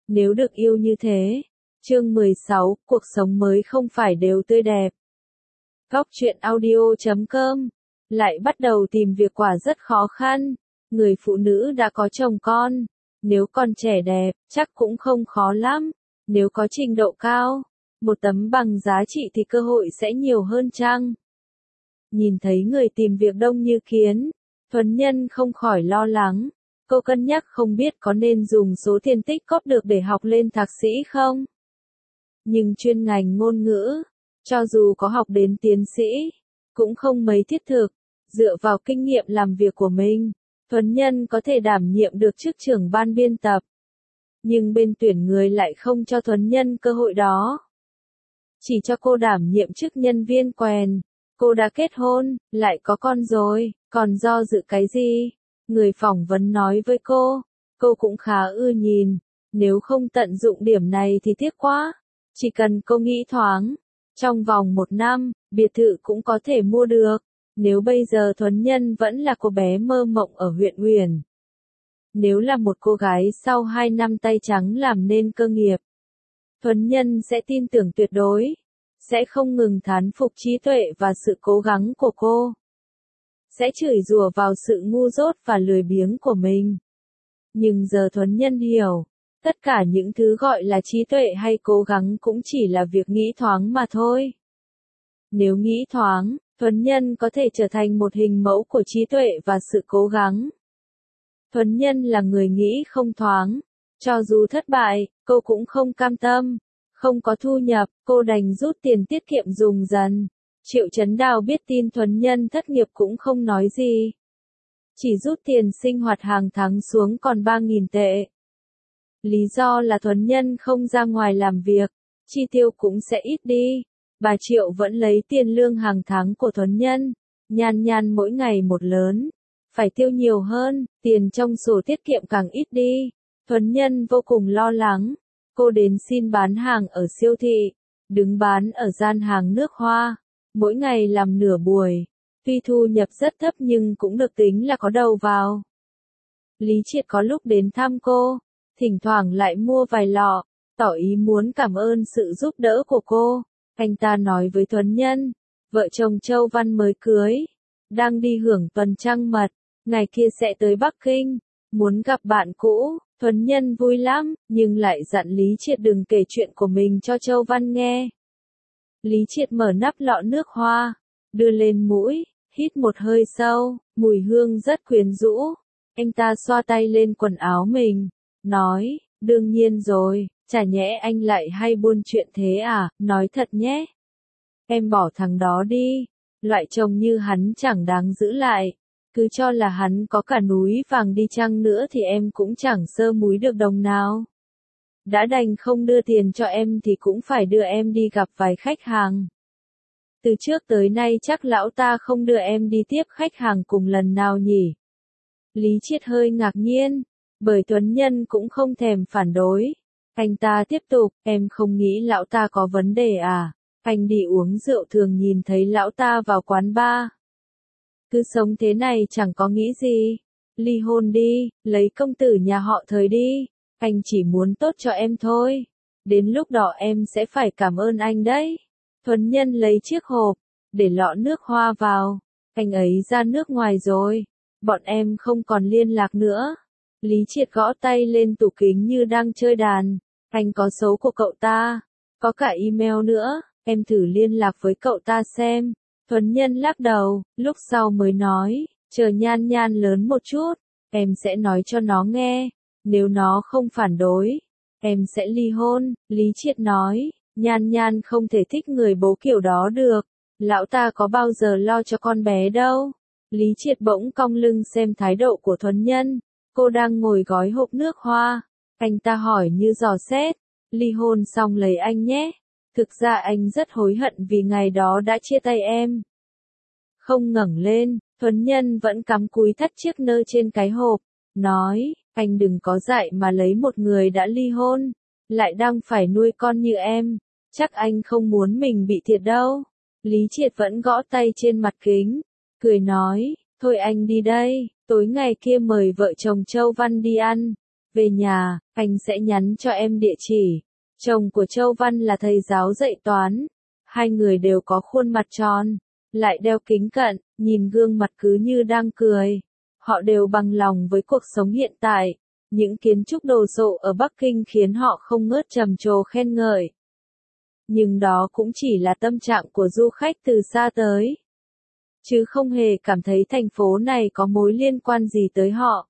nếu được yêu như thế. Chương 16, cuộc sống mới không phải đều tươi đẹp. Góc truyện audio.com. Lại bắt đầu tìm việc quả rất khó khăn. Người phụ nữ đã có chồng con, nếu còn trẻ đẹp, chắc cũng không khó lắm. Nếu có trình độ cao, một tấm bằng giá trị thì cơ hội sẽ nhiều hơn chăng? Nhìn thấy người tìm việc đông như kiến, Thuấn Nhân không khỏi lo lắng. Cô cân nhắc không biết có nên dùng số tiền tích cóp được để học lên thạc sĩ không? Nhưng chuyên ngành ngôn ngữ, cho dù có học đến tiến sĩ, cũng không mấy thiết thực. Dựa vào kinh nghiệm làm việc của mình, Thuấn Nhân có thể đảm nhiệm được chức trưởng ban biên tập. Nhưng bên tuyển người lại không cho Thuấn Nhân cơ hội đó. Chỉ cho cô đảm nhiệm chức nhân viên quèn. Cô đã kết hôn, lại có con rồi, còn do dự cái gì? Người phỏng vấn nói với cô cũng khá ưa nhìn. Nếu không tận dụng điểm này thì tiếc quá. Chỉ cần cô nghĩ thoáng, trong vòng 1 năm, biệt thự cũng có thể mua được. Nếu bây giờ Thuấn Nhân vẫn là cô bé mơ mộng ở huyện Uyển. Nếu là một cô gái sau 2 năm tay trắng làm nên cơ nghiệp, Thuấn Nhân sẽ tin tưởng tuyệt đối, sẽ không ngừng thán phục trí tuệ và sự cố gắng của cô. Sẽ chửi rủa vào sự ngu dốt và lười biếng của mình. Nhưng giờ Thuấn Nhân hiểu, tất cả những thứ gọi là trí tuệ hay cố gắng cũng chỉ là việc nghĩ thoáng mà thôi. Nếu nghĩ thoáng, Thuấn Nhân có thể trở thành một hình mẫu của trí tuệ và sự cố gắng. Thuấn Nhân là người nghĩ không thoáng. Cho dù thất bại, cô cũng không cam tâm. Không có thu nhập, cô đành rút tiền tiết kiệm dùng dần. Triệu Chấn Đào biết tin Thuấn Nhân thất nghiệp cũng không nói gì. Chỉ rút tiền sinh hoạt hàng tháng xuống còn 3.000 tệ. Lý do là Thuấn Nhân không ra ngoài làm việc, chi tiêu cũng sẽ ít đi. Bà Triệu vẫn lấy tiền lương hàng tháng của Thuấn Nhân. Nhan Nhan mỗi ngày một lớn. Phải tiêu nhiều hơn, tiền trong sổ tiết kiệm càng ít đi. Thuấn Nhân vô cùng lo lắng. Cô đến xin bán hàng ở siêu thị, đứng bán ở gian hàng nước hoa. Mỗi ngày làm nửa buổi. Tuy thu nhập rất thấp nhưng cũng được tính là có đầu vào. Lý Triệt có lúc đến thăm cô, thỉnh thoảng lại mua vài lọ, tỏ ý muốn cảm ơn sự giúp đỡ của cô. Anh ta nói với Thuấn Nhân, vợ chồng Châu Văn mới cưới, đang đi hưởng tuần trăng mật, ngày kia sẽ tới Bắc Kinh, muốn gặp bạn cũ. Thuấn Nhân vui lắm, nhưng lại dặn Lý Triệt đừng kể chuyện của mình cho Châu Văn nghe. Lý Triệt mở nắp lọ nước hoa, đưa lên mũi, hít một hơi sâu, mùi hương rất quyến rũ. Anh ta xoa tay lên quần áo mình, nói, đương nhiên rồi, chả nhẽ anh lại hay buôn chuyện thế à, nói thật nhé. Em bỏ thằng đó đi, loại chồng như hắn chẳng đáng giữ lại. Cứ cho là hắn có cả núi vàng đi chăng nữa thì em cũng chẳng sơ múi được đồng nào. Đã đành không đưa tiền cho em thì cũng phải đưa em đi gặp vài khách hàng. Từ trước tới nay chắc lão ta không đưa em đi tiếp khách hàng cùng lần nào nhỉ? Lý Triệt hơi ngạc nhiên, bởi Thuấn Nhân cũng không thèm phản đối. Anh ta tiếp tục, em không nghĩ lão ta có vấn đề à? Anh đi uống rượu thường nhìn thấy lão ta vào quán bar. Cứ sống thế này chẳng có nghĩ gì. Ly hôn đi, lấy công tử nhà họ Thời đi. Anh chỉ muốn tốt cho em thôi. Đến lúc đó em sẽ phải cảm ơn anh đấy. Thuấn Nhân lấy chiếc hộp, để lọ nước hoa vào. Anh ấy ra nước ngoài rồi. Bọn em không còn liên lạc nữa. Lý Triệt gõ tay lên tủ kính như đang chơi đàn. Anh có số của cậu ta. Có cả email nữa. Em thử liên lạc với cậu ta xem. Thuấn Nhân lắc đầu, lúc sau mới nói, chờ Nhan Nhan lớn một chút, em sẽ nói cho nó nghe. Nếu nó không phản đối, em sẽ ly hôn. Lý Triệt nói, Nhan Nhan không thể thích người bố kiểu đó được. Lão ta có bao giờ lo cho con bé đâu. Lý Triệt bỗng cong lưng xem thái độ của Thuấn Nhân. Cô đang ngồi gói hộp nước hoa. Anh ta hỏi như dò xét, ly hôn xong lấy anh nhé. Thực ra anh rất hối hận vì ngày đó đã chia tay em. Không ngẩng lên, Thuấn Nhân vẫn cắm cúi thắt chiếc nơ trên cái hộp, nói, anh đừng có dại mà lấy một người đã ly hôn, lại đang phải nuôi con như em, chắc anh không muốn mình bị thiệt đâu. Lý Triệt vẫn gõ tay trên mặt kính, cười nói, thôi anh đi đây, tối ngày kia mời vợ chồng Châu Văn đi ăn, Về nhà, anh sẽ nhắn cho em địa chỉ. Chồng của Châu Văn là thầy giáo dạy toán. Hai người đều có khuôn mặt tròn, lại đeo kính cận, nhìn gương mặt cứ như đang cười. Họ đều bằng lòng với cuộc sống hiện tại. Những kiến trúc đồ sộ ở Bắc Kinh khiến họ không ngớt trầm trồ khen ngợi. Nhưng đó cũng chỉ là tâm trạng của du khách từ xa tới. Chứ không hề cảm thấy thành phố này có mối liên quan gì tới họ.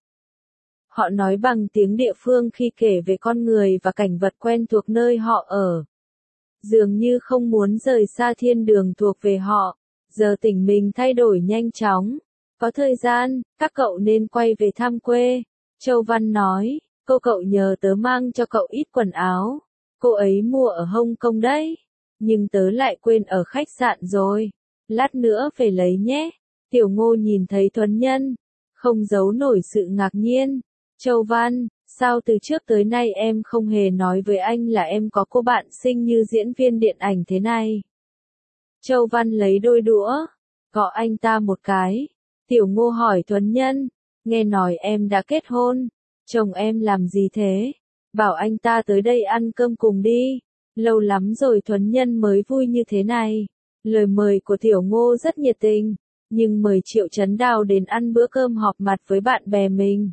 Họ nói bằng tiếng địa phương khi kể về con người và cảnh vật quen thuộc nơi họ ở. Dường như không muốn rời xa thiên đường thuộc về họ. Giờ tỉnh mình thay đổi nhanh chóng. Có thời gian, các cậu nên quay về thăm quê. Châu Văn nói, cậu nhờ tớ mang cho cậu ít quần áo. Cô ấy mua ở Hồng Kông đấy. Nhưng tớ lại quên ở khách sạn rồi. Lát nữa về lấy nhé. Tiểu Ngô nhìn thấy Thuấn Nhân. Không giấu nổi sự ngạc nhiên. Châu Văn, sao từ trước tới nay em không hề nói với anh là em có cô bạn xinh như diễn viên điện ảnh thế này? Châu Văn lấy đôi đũa, gõ anh ta một cái. Tiểu Ngô hỏi Thuấn Nhân, nghe nói em đã kết hôn, chồng em làm gì thế? Bảo anh ta tới đây ăn cơm cùng đi. Lâu lắm rồi Thuấn Nhân mới vui như thế này. Lời mời của Tiểu Ngô rất nhiệt tình, nhưng mời Triệu Chấn Đào đến ăn bữa cơm họp mặt với bạn bè mình.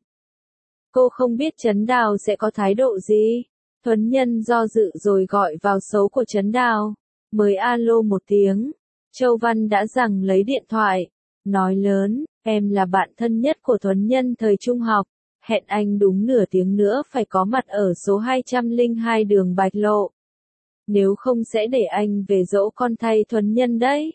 Cô không biết Chấn Đào sẽ có thái độ gì. Thuấn Nhân do dự rồi gọi vào số của Chấn Đào. Mới alo một tiếng. Châu Văn đã giằng lấy điện thoại. Nói lớn, em là bạn thân nhất của Thuấn Nhân thời trung học. Hẹn anh đúng nửa tiếng nữa phải có mặt ở số 202 đường Bạch Lộ. Nếu không sẽ để anh về dỗ con thay Thuấn Nhân đấy.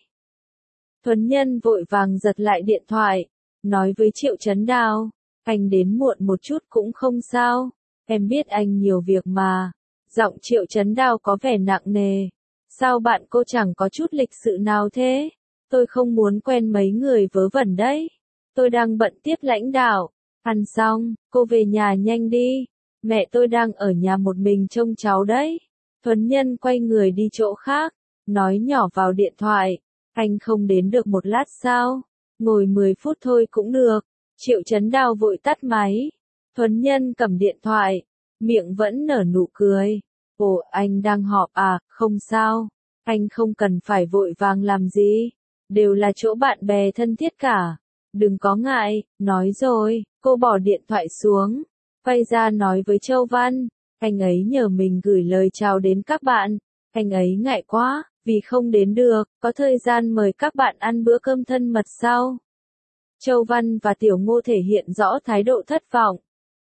Thuấn Nhân vội vàng giật lại điện thoại. Nói với Triệu Chấn Đào. Anh đến muộn một chút cũng không sao. Em biết anh nhiều việc mà. Giọng Triệu Chấn Đào có vẻ nặng nề. Sao bạn cô chẳng có chút lịch sự nào thế? Tôi không muốn quen mấy người vớ vẩn đấy. Tôi đang bận tiếp lãnh đạo. Ăn xong, cô về nhà nhanh đi. Mẹ tôi đang ở nhà một mình trông cháu đấy. Thuấn Nhân quay người đi chỗ khác. Nói nhỏ vào điện thoại. Anh không đến được một lát sao? Ngồi 10 phút thôi cũng được. Triệu Chấn Đào vội tắt máy. Thuấn Nhân cầm điện thoại. Miệng vẫn nở nụ cười. Ồ, anh đang họp à, không sao. Anh không cần phải vội vàng làm gì. Đều là chỗ bạn bè thân thiết cả. Đừng có ngại, nói rồi. Cô bỏ điện thoại xuống. Quay ra nói với Châu Văn. Anh ấy nhờ mình gửi lời chào đến các bạn. Anh ấy ngại quá, vì không đến được. Có thời gian mời các bạn ăn bữa cơm thân mật sau. Châu Văn và Tiểu Ngô thể hiện rõ thái độ thất vọng.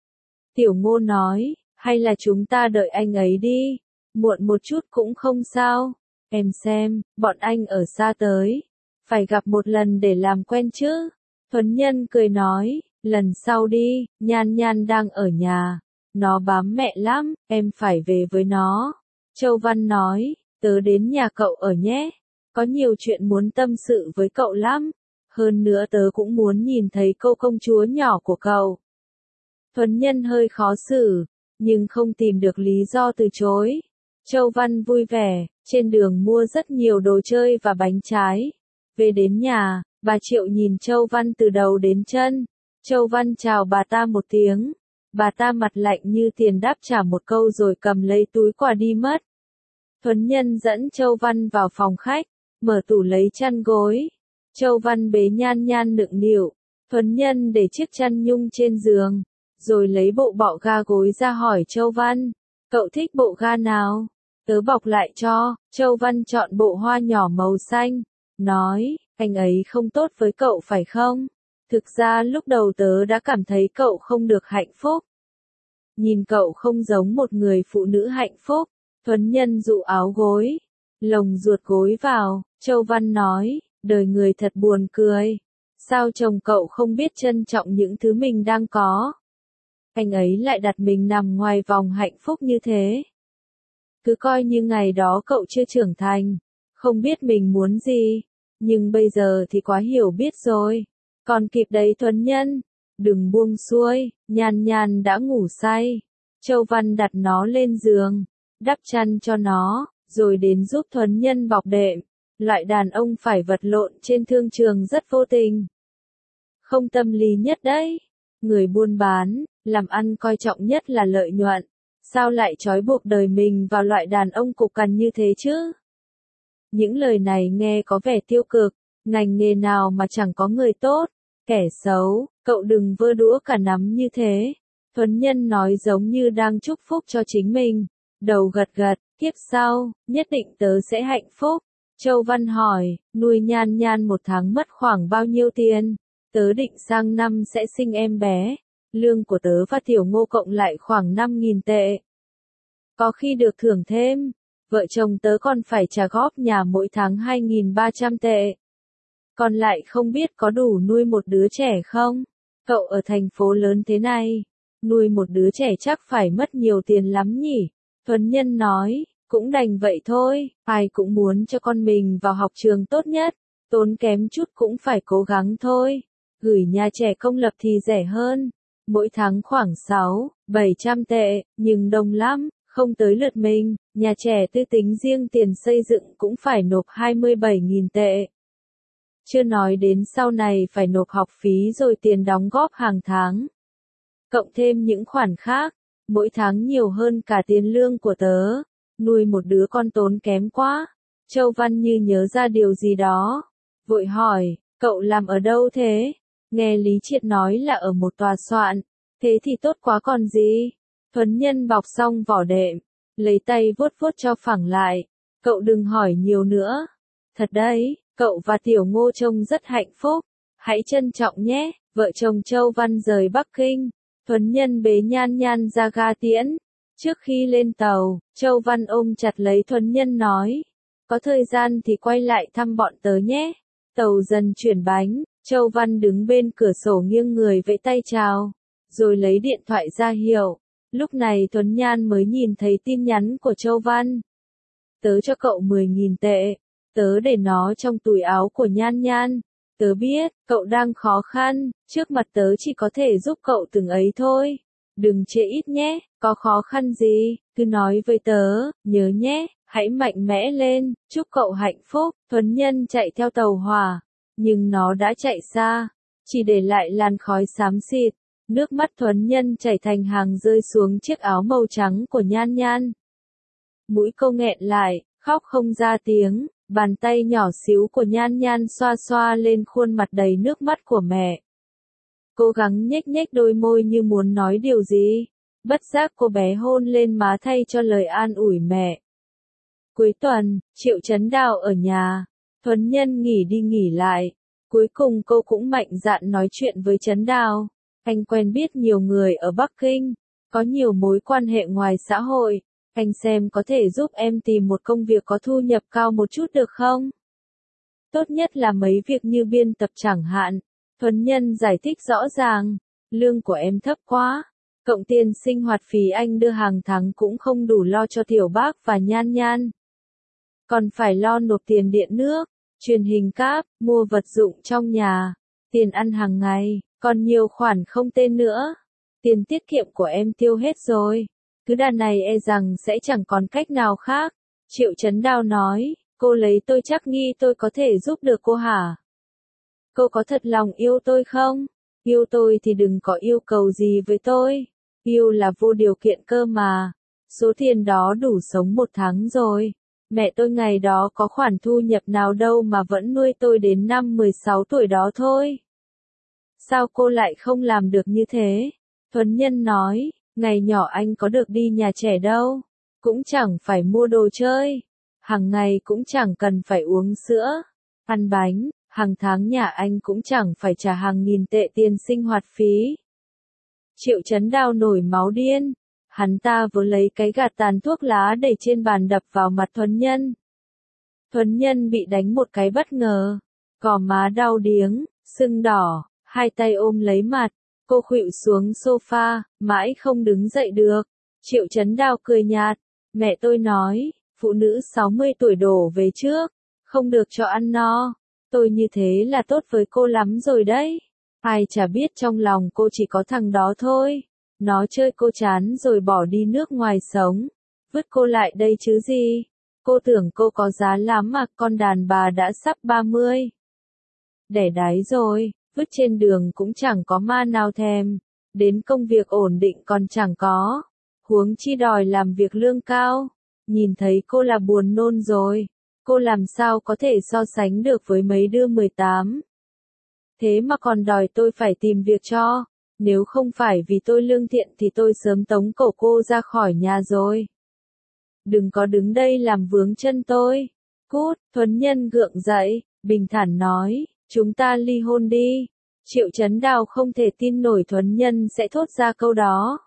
Tiểu Ngô nói, hay là chúng ta đợi anh ấy đi. Muộn một chút cũng không sao. Em xem, bọn anh ở xa tới. Phải gặp một lần để làm quen chứ. Thuấn Nhân cười nói, lần sau đi, Nhan Nhan đang ở nhà. Nó bám mẹ lắm, em phải về với nó. Châu Văn nói, tớ đến nhà cậu ở nhé. Có nhiều chuyện muốn tâm sự với cậu lắm. Hơn nữa tớ cũng muốn nhìn thấy cô công chúa nhỏ của cậu. Thuấn Nhân hơi khó xử, nhưng không tìm được lý do từ chối. Châu Văn vui vẻ, trên đường mua rất nhiều đồ chơi và bánh trái. Về đến nhà, bà Triệu nhìn Châu Văn từ đầu đến chân. Châu Văn chào bà ta một tiếng. Bà ta mặt lạnh như tiền đáp trả một câu rồi cầm lấy túi quà đi mất. Thuấn Nhân dẫn Châu Văn vào phòng khách, mở tủ lấy chăn gối. Châu Văn bế Nhan Nhan nựng nịu. Thuấn Nhân để chiếc chăn nhung trên giường, rồi lấy bộ bọ ga gối ra hỏi Châu Văn. Cậu thích bộ ga nào? Tớ bọc lại cho. Châu Văn chọn bộ hoa nhỏ màu xanh. Nói, anh ấy không tốt với cậu phải không? Thực ra lúc đầu tớ đã cảm thấy cậu không được hạnh phúc. Nhìn cậu không giống một người phụ nữ hạnh phúc. Thuấn Nhân dụ áo gối, lồng ruột gối vào. Châu Văn nói, đời người thật buồn cười. Sao chồng cậu không biết trân trọng những thứ mình đang có? Anh ấy lại đặt mình nằm ngoài vòng hạnh phúc như thế. Cứ coi như ngày đó cậu chưa trưởng thành, không biết mình muốn gì. Nhưng bây giờ thì quá hiểu biết rồi. Còn kịp đấy Thuấn Nhân. Đừng buông xuôi, Nhan Nhan đã ngủ say. Châu Văn đặt nó lên giường, đắp chăn cho nó, rồi đến giúp Thuấn Nhân bọc đệm. Loại đàn ông phải vật lộn trên thương trường rất vô tình. Không tâm lý nhất đấy. Người buôn bán, làm ăn coi trọng nhất là lợi nhuận. Sao lại trói buộc đời mình vào loại đàn ông cục cằn như thế chứ? Những lời này nghe có vẻ tiêu cực, ngành nghề nào mà chẳng có người tốt, kẻ xấu, cậu đừng vơ đũa cả nắm như thế. Thuấn Nhân nói giống như đang chúc phúc cho chính mình, đầu gật gật, kiếp sau, nhất định tớ sẽ hạnh phúc. Châu Văn hỏi, nuôi Nhan Nhan một tháng mất khoảng bao nhiêu tiền? Tớ định sang năm sẽ sinh em bé, lương của tớ và Tiểu Ngô cộng lại khoảng 5.000 tệ. Có khi được thưởng thêm, vợ chồng tớ còn phải trả góp nhà mỗi tháng 2.300 tệ. Còn lại không biết có đủ nuôi một đứa trẻ không? Cậu ở thành phố lớn thế này, nuôi một đứa trẻ chắc phải mất nhiều tiền lắm nhỉ? Thuấn Nhân nói, cũng đành vậy thôi, ai cũng muốn cho con mình vào học trường tốt nhất, tốn kém chút cũng phải cố gắng thôi. Gửi nhà trẻ công lập thì rẻ hơn, mỗi tháng khoảng 600-700 tệ, nhưng đông lắm, không tới lượt mình, nhà trẻ tư tính riêng tiền xây dựng cũng phải nộp 27.000 tệ. Chưa nói đến sau này phải nộp học phí rồi tiền đóng góp hàng tháng. Cộng thêm những khoản khác, mỗi tháng nhiều hơn cả tiền lương của tớ. Nuôi một đứa con tốn kém quá. Châu Văn như nhớ ra điều gì đó. Vội hỏi, cậu làm ở đâu thế? Nghe Lý Triệt nói là ở một tòa soạn. Thế thì tốt quá còn gì. Thuấn Nhân bọc xong vỏ đệm, lấy tay vuốt vuốt cho phẳng lại. Cậu đừng hỏi nhiều nữa. Thật đấy, cậu và Tiểu Ngô trông rất hạnh phúc. Hãy trân trọng nhé. Vợ chồng Châu Văn rời Bắc Kinh. Thuấn Nhân bế Nhan Nhan ra ga tiễn. Trước khi lên tàu, Châu Văn ôm chặt lấy Thuấn Nhân nói. Có thời gian thì quay lại thăm bọn tớ nhé. Tàu dần chuyển bánh, Châu Văn đứng bên cửa sổ nghiêng người vẫy tay chào. Rồi lấy điện thoại ra hiệu. Lúc này Thuấn Nhan mới nhìn thấy tin nhắn của Châu Văn. Tớ cho cậu 10.000 tệ. Tớ để nó trong túi áo của Nhan Nhan. Tớ biết, cậu đang khó khăn, trước mặt tớ chỉ có thể giúp cậu từng ấy thôi. Đừng chê ít nhé, có khó khăn gì, cứ nói với tớ, nhớ nhé, hãy mạnh mẽ lên, chúc cậu hạnh phúc. Thuấn Nhân chạy theo tàu hỏa, nhưng nó đã chạy xa, chỉ để lại làn khói xám xịt. Nước mắt Thuấn Nhân chảy thành hàng rơi xuống chiếc áo màu trắng của Nhan Nhan. Mũi cô nghẹn lại, khóc không ra tiếng. Bàn tay nhỏ xíu của Nhan Nhan xoa xoa lên khuôn mặt đầy nước mắt của mẹ. Cố gắng nhếch nhếch đôi môi như muốn nói điều gì. Bất giác cô bé hôn lên má thay cho lời an ủi mẹ. Cuối tuần, Triệu Chấn Đào ở nhà. Thuấn Nhân nghỉ đi nghỉ lại. Cuối cùng cô cũng mạnh dạn nói chuyện với Chấn Đào. Anh quen biết nhiều người ở Bắc Kinh. Có nhiều mối quan hệ ngoài xã hội. Anh xem có thể giúp em tìm một công việc có thu nhập cao một chút được không? Tốt nhất là mấy việc như biên tập chẳng hạn. Thuấn Nhân giải thích rõ ràng. Lương của em thấp quá. Cộng tiền sinh hoạt phí anh đưa hàng tháng cũng không đủ lo cho Tiểu Bác và Nhan Nhan. Còn phải lo nộp tiền điện nước, truyền hình cáp, mua vật dụng trong nhà, tiền ăn hàng ngày, còn nhiều khoản không tên nữa. Tiền tiết kiệm của em tiêu hết rồi. Cứ đàn này e rằng sẽ chẳng còn cách nào khác. Triệu Chấn Đào nói, cô lấy tôi chắc nghi tôi có thể giúp được cô hả? Cô có thật lòng yêu tôi không? Yêu tôi thì đừng có yêu cầu gì với tôi. Yêu là vô điều kiện cơ mà. Số tiền đó đủ sống một tháng rồi. Mẹ tôi ngày đó có khoản thu nhập nào đâu mà vẫn nuôi tôi đến năm 16 tuổi đó thôi. Sao cô lại không làm được như thế? Thuấn Nhân nói. Ngày nhỏ anh có được đi nhà trẻ đâu, cũng chẳng phải mua đồ chơi, hàng ngày cũng chẳng cần phải uống sữa, ăn bánh, hàng tháng nhà anh cũng chẳng phải trả hàng nghìn tệ tiền sinh hoạt phí. Triệu Chấn Đào nổi máu điên, hắn ta vừa lấy cái gạt tàn thuốc lá để trên bàn đập vào mặt Thuấn Nhân. Thuấn Nhân bị đánh một cái bất ngờ, gò má đau điếng, sưng đỏ, hai tay ôm lấy mặt. Cô khuỵu xuống sofa, mãi không đứng dậy được. Triệu Chấn Đào cười nhạt. Mẹ tôi nói, phụ nữ 60 tuổi đổ về trước, không được cho ăn no. Tôi như thế là tốt với cô lắm rồi đấy. Ai chả biết trong lòng cô chỉ có thằng đó thôi. Nó chơi cô chán rồi bỏ đi nước ngoài sống. Vứt cô lại đây chứ gì. Cô tưởng cô có giá lắm mà con đàn bà đã sắp 30. Đẻ đáy rồi. Vứt trên đường cũng chẳng có ma nào thèm. đến công việc ổn định còn chẳng có, huống chi đòi làm việc lương cao. Nhìn thấy cô là buồn nôn rồi, cô làm sao có thể so sánh được với mấy đứa 18. Thế mà còn đòi tôi phải tìm việc cho, nếu không phải vì tôi lương thiện thì tôi sớm tống cổ cô ra khỏi nhà rồi. Đừng có đứng đây làm vướng chân tôi. Cút, Thuấn Nhân gượng dậy, bình thản nói, chúng ta ly hôn đi. Triệu Chấn Đào không thể tin nổi Thuấn Nhân sẽ thốt ra câu đó.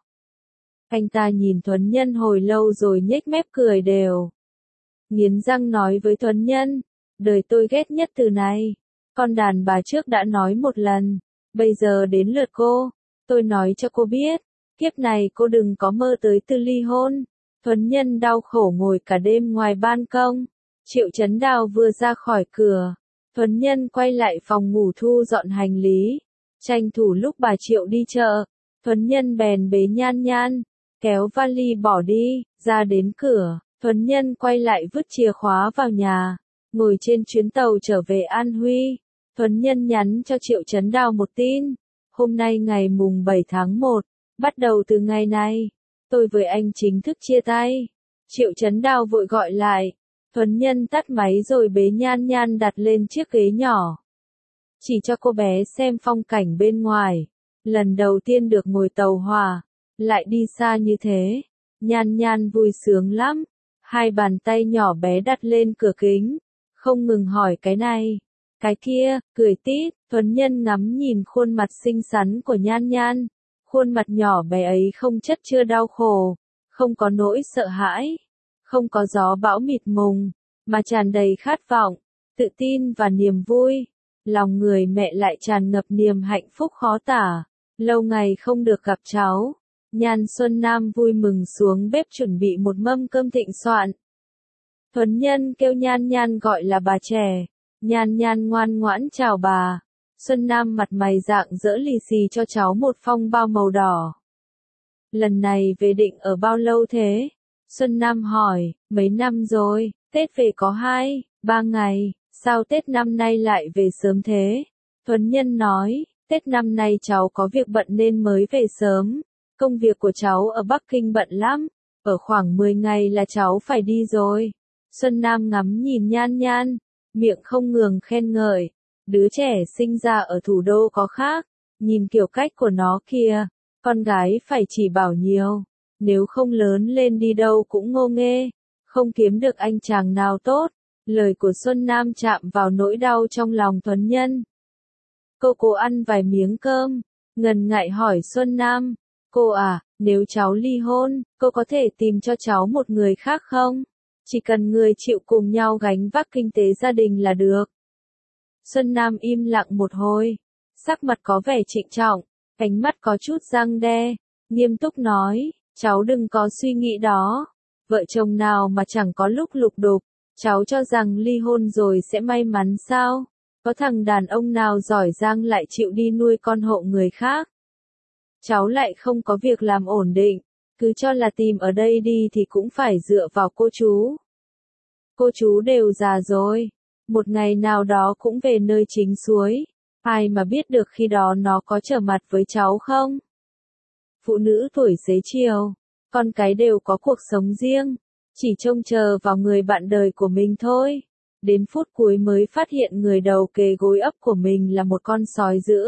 Anh ta nhìn Thuấn Nhân hồi lâu rồi nhếch mép cười đều. Nghiến răng nói với Thuấn Nhân, đời tôi ghét nhất từ này. Con đàn bà trước đã nói một lần, bây giờ đến lượt cô. Tôi nói cho cô biết, kiếp này cô đừng có mơ tới từ ly hôn. Thuấn Nhân đau khổ ngồi cả đêm ngoài ban công. Triệu Chấn Đào vừa ra khỏi cửa, Thuấn Nhân quay lại phòng ngủ thu dọn hành lý. Tranh thủ lúc bà Triệu đi chợ, Thuấn Nhân bèn bế Nhan Nhan, kéo vali bỏ đi, ra đến cửa, Thuấn Nhân quay lại vứt chìa khóa vào nhà, ngồi trên chuyến tàu trở về An Huy. Thuấn Nhân nhắn cho Triệu Chấn Đào một tin, hôm nay ngày mùng 7 tháng 1, bắt đầu từ ngày này, tôi với anh chính thức chia tay. Triệu Chấn Đào vội gọi lại, Thuấn Nhân tắt máy rồi bế Nhan Nhan đặt lên chiếc ghế nhỏ. Chỉ cho cô bé xem phong cảnh bên ngoài, lần đầu tiên được ngồi tàu hỏa, lại đi xa như thế, Nhan Nhan vui sướng lắm, hai bàn tay nhỏ bé đặt lên cửa kính, không ngừng hỏi cái này, cái kia, cười tít. Thuấn Nhân ngắm nhìn khuôn mặt xinh xắn của Nhan Nhan, khuôn mặt nhỏ bé ấy không chất chứa đau khổ, không có nỗi sợ hãi, không có gió bão mịt mùng, mà tràn đầy khát vọng, tự tin và niềm vui. Lòng người mẹ lại tràn ngập niềm hạnh phúc khó tả, lâu ngày không được gặp cháu. Nhan Xuân Nam vui mừng xuống bếp chuẩn bị một mâm cơm thịnh soạn. Thuấn Nhân kêu Nhan Nhan gọi là bà trẻ, Nhan Nhan ngoan ngoãn chào bà. Xuân Nam mặt mày rạng rỡ lì xì cho cháu một phong bao màu đỏ. Lần này về định ở bao lâu thế? Xuân Nam hỏi, mấy năm rồi, Tết về có 2-3 ngày, sao Tết năm nay lại về sớm thế? Thuấn Nhân nói, Tết năm nay cháu có việc bận nên mới về sớm, công việc của cháu ở Bắc Kinh bận lắm, ở khoảng 10 ngày là cháu phải đi rồi. Xuân Nam ngắm nhìn Nhan Nhan, miệng không ngừng khen ngợi, đứa trẻ sinh ra ở thủ đô có khác, nhìn kiểu cách của nó kìa, con gái phải chỉ bảo nhiều, nếu không lớn lên đi đâu cũng ngô nghê, không kiếm được anh chàng nào tốt. Lời của Xuân Nam chạm vào nỗi đau trong lòng Thuấn Nhân. Cô cố ăn vài miếng cơm, ngần ngại hỏi Xuân Nam, cô à, nếu cháu ly hôn, cô có thể tìm cho cháu một người khác không? Chỉ cần người chịu cùng nhau gánh vác kinh tế gia đình là được. Xuân Nam im lặng một hồi, sắc mặt có vẻ trịnh trọng, ánh mắt có chút răng đe, nghiêm túc nói, cháu đừng có suy nghĩ đó, vợ chồng nào mà chẳng có lúc lục đục, cháu cho rằng ly hôn rồi sẽ may mắn sao? Có thằng đàn ông nào giỏi giang lại chịu đi nuôi con hộ người khác? Cháu lại không có việc làm ổn định, cứ cho là tìm ở đây đi thì cũng phải dựa vào cô chú. Cô chú đều già rồi, một ngày nào đó cũng về nơi chính suối, ai mà biết được khi đó nó có trở mặt với cháu không? Phụ nữ tuổi xế chiều, con cái đều có cuộc sống riêng, chỉ trông chờ vào người bạn đời của mình thôi. Đến phút cuối mới phát hiện người đầu kề gối ấp của mình là một con sói dữ.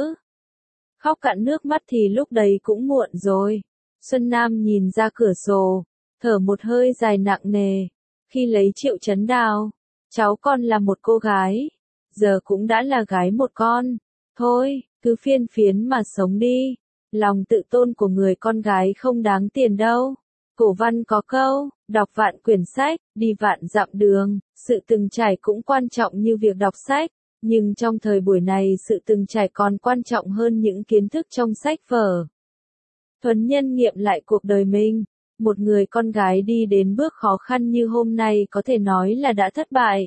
Khóc cạn nước mắt thì lúc đấy cũng muộn rồi. Xuân Nam nhìn ra cửa sổ, thở một hơi dài nặng nề. Khi lấy Triệu Chấn Đào, cháu con là một cô gái, giờ cũng đã là gái một con. Thôi, cứ phiên phiến mà sống đi. Lòng tự tôn của người con gái không đáng tiền đâu. Cổ văn có câu, đọc vạn quyển sách, đi vạn dặm đường, sự từng trải cũng quan trọng như việc đọc sách, nhưng trong thời buổi này sự từng trải còn quan trọng hơn những kiến thức trong sách vở. Thuấn Nhân nghiệm lại cuộc đời mình, một người con gái đi đến bước khó khăn như hôm nay có thể nói là đã thất bại.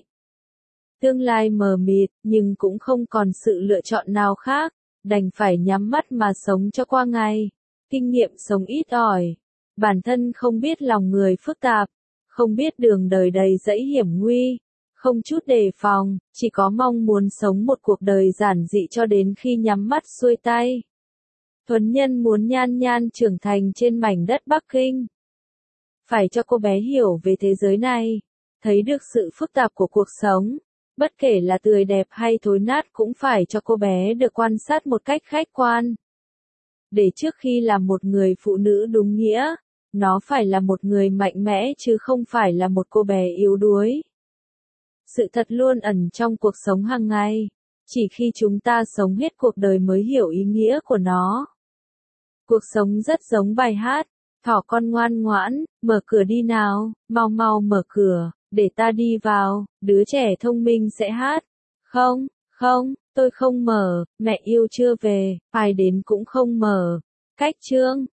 Tương lai mờ mịt, nhưng cũng không còn sự lựa chọn nào khác, đành phải nhắm mắt mà sống cho qua ngày. Kinh nghiệm sống ít ỏi. Bản thân không biết lòng người phức tạp, không biết đường đời đầy dẫy hiểm nguy, không chút đề phòng, chỉ có mong muốn sống một cuộc đời giản dị cho đến khi nhắm mắt xuôi tay. Tuấn Nhân muốn Nhan Nhan trưởng thành trên mảnh đất Bắc Kinh. Phải cho cô bé hiểu về thế giới này, thấy được sự phức tạp của cuộc sống. Bất kể là tươi đẹp hay thối nát cũng phải cho cô bé được quan sát một cách khách quan. Để trước khi làm một người phụ nữ đúng nghĩa, nó phải là một người mạnh mẽ chứ không phải là một cô bé yếu đuối. Sự thật luôn ẩn trong cuộc sống hàng ngày. Chỉ khi chúng ta sống hết cuộc đời mới hiểu ý nghĩa của nó. Cuộc sống rất giống bài hát. Thỏ con ngoan ngoãn, mở cửa đi nào, mau mau mở cửa, để ta đi vào, đứa trẻ thông minh sẽ hát. Không, không, tôi không mở, mẹ yêu chưa về, ai đến cũng không mở. Cách chương